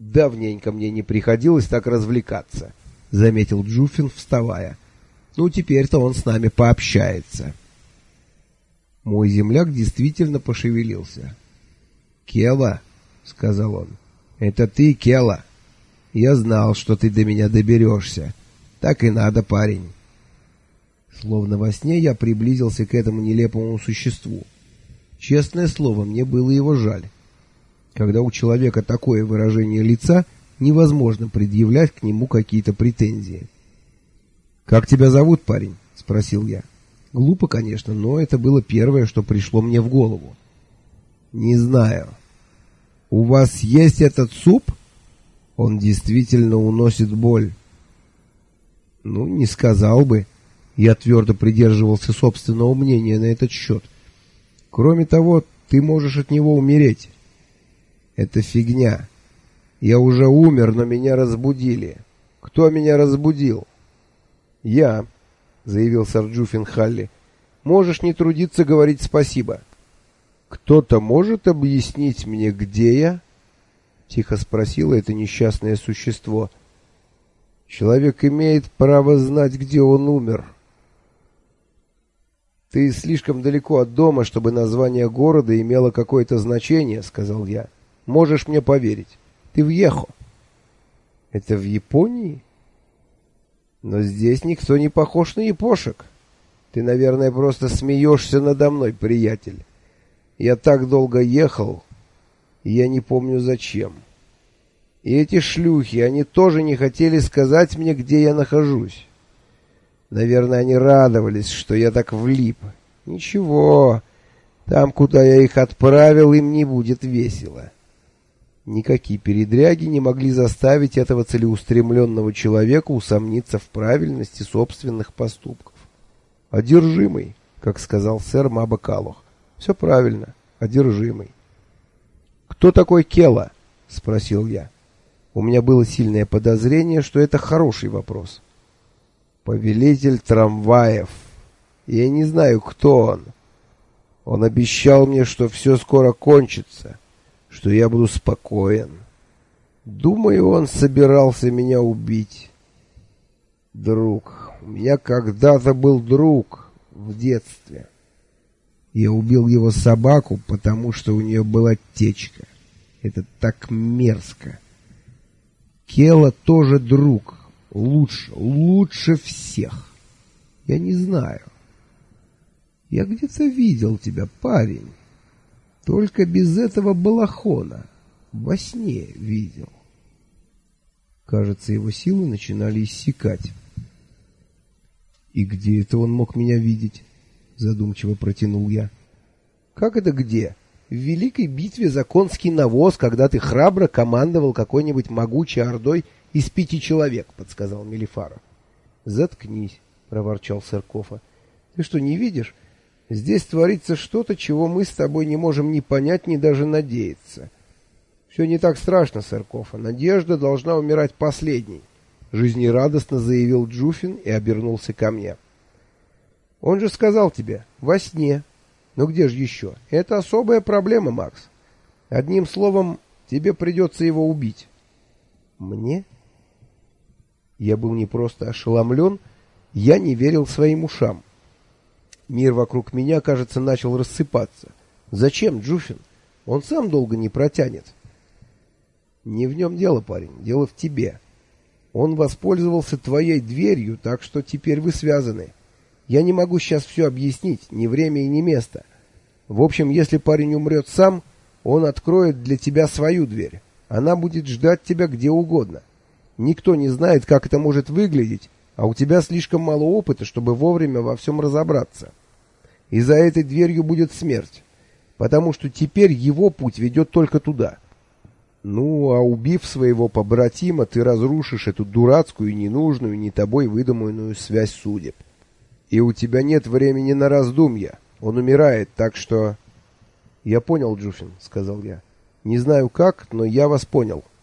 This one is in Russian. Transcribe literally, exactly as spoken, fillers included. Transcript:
Давненько мне не приходилось так развлекаться, — заметил Джуфин, вставая. Ну, теперь-то он с нами пообщается. Мой земляк действительно пошевелился. — Кела, — сказал он, — это ты, Кела. Я знал, что ты до меня доберешься. Так и надо, парень. Словно во сне я приблизился к этому нелепому существу. Честное слово, мне было его жаль. Когда у человека такое выражение лица, невозможно предъявлять к нему какие-то претензии. «Как тебя зовут, парень?» — спросил я. Глупо, конечно, но это было первое, что пришло мне в голову. «Не знаю. У вас есть этот суп? Он действительно уносит боль». «Ну, не сказал бы». Я твердо придерживался собственного мнения на этот счет. «Кроме того, ты можешь от него умереть». «Это фигня. Я уже умер, но меня разбудили. Кто меня разбудил?» «Я», — заявил сэр Джуффин Халли. «Можешь не трудиться говорить спасибо». «Кто-то может объяснить мне, где я?» — тихо спросило это несчастное существо. «Человек имеет право знать, где он умер». «Ты слишком далеко от дома, чтобы название города имело какое-то значение», — сказал я. «Можешь мне поверить. Ты в Йехо». «Это в Японии?» «Но здесь никто не похож на япошек. Ты, наверное, просто смеешься надо мной, приятель. Я так долго ехал, и я не помню зачем. И эти шлюхи, они тоже не хотели сказать мне, где я нахожусь. Наверное, они радовались, что я так влип. Ничего, там, куда я их отправил, им не будет весело». Никакие передряги не могли заставить этого целеустремленного человека усомниться в правильности собственных поступков. «Одержимый», как сказал сэр Маба Калох. «Все правильно, одержимый». «Кто такой Кела?» — спросил я. У меня было сильное подозрение, что это хороший вопрос. «Повелитель трамваев. Я не знаю, кто он. Он обещал мне, что все скоро кончится, что я буду спокоен. Думаю, он собирался меня убить. Друг. У меня когда-то был друг в детстве. Я убил его собаку, потому что у нее была течка. Это так мерзко. Кела тоже друг. Лучше, лучше всех. Я не знаю. Я где-то видел тебя, парень. Только без этого балахона. Во сне видел. Кажется, его силы начинали иссякать. «И где это он мог меня видеть?» — задумчиво протянул я. «Как это где? В великой битве за конский навоз, когда ты храбро командовал какой-нибудь могучей ордой из пяти человек», — подсказал Мелифара. «Заткнись», — проворчал сэр Кофа. «Ты что, не видишь? Здесь творится что-то, чего мы с тобой не можем ни понять, ни даже надеяться». «Все не так страшно, сэр Кофа. Надежда должна умирать последней», — жизнерадостно заявил Джуфин и обернулся ко мне. «Он же сказал тебе, во сне. Ну где же еще? Это особая проблема, Макс. Одним словом, тебе придется его убить». «Мне?» Я был не просто ошеломлен, я не верил своим ушам. Мир вокруг меня, кажется, начал рассыпаться. «Зачем, Джуфин? Он сам долго не протянет». «Не в нем дело, парень, дело в тебе. Он воспользовался твоей дверью, так что теперь вы связаны. Я не могу сейчас все объяснить, ни время и ни место. В общем, если парень умрет сам, он откроет для тебя свою дверь. Она будет ждать тебя где угодно. Никто не знает, как это может выглядеть, а у тебя слишком мало опыта, чтобы вовремя во всем разобраться. И за этой дверью будет смерть, потому что теперь его путь ведет только туда. Ну, а убив своего побратима, ты разрушишь эту дурацкую, ненужную, не тобой выдуманную связь судеб. И у тебя нет времени на раздумья. Он умирает, так что...» «Я понял, Джуфин», — сказал я. «Не знаю как, но я вас понял».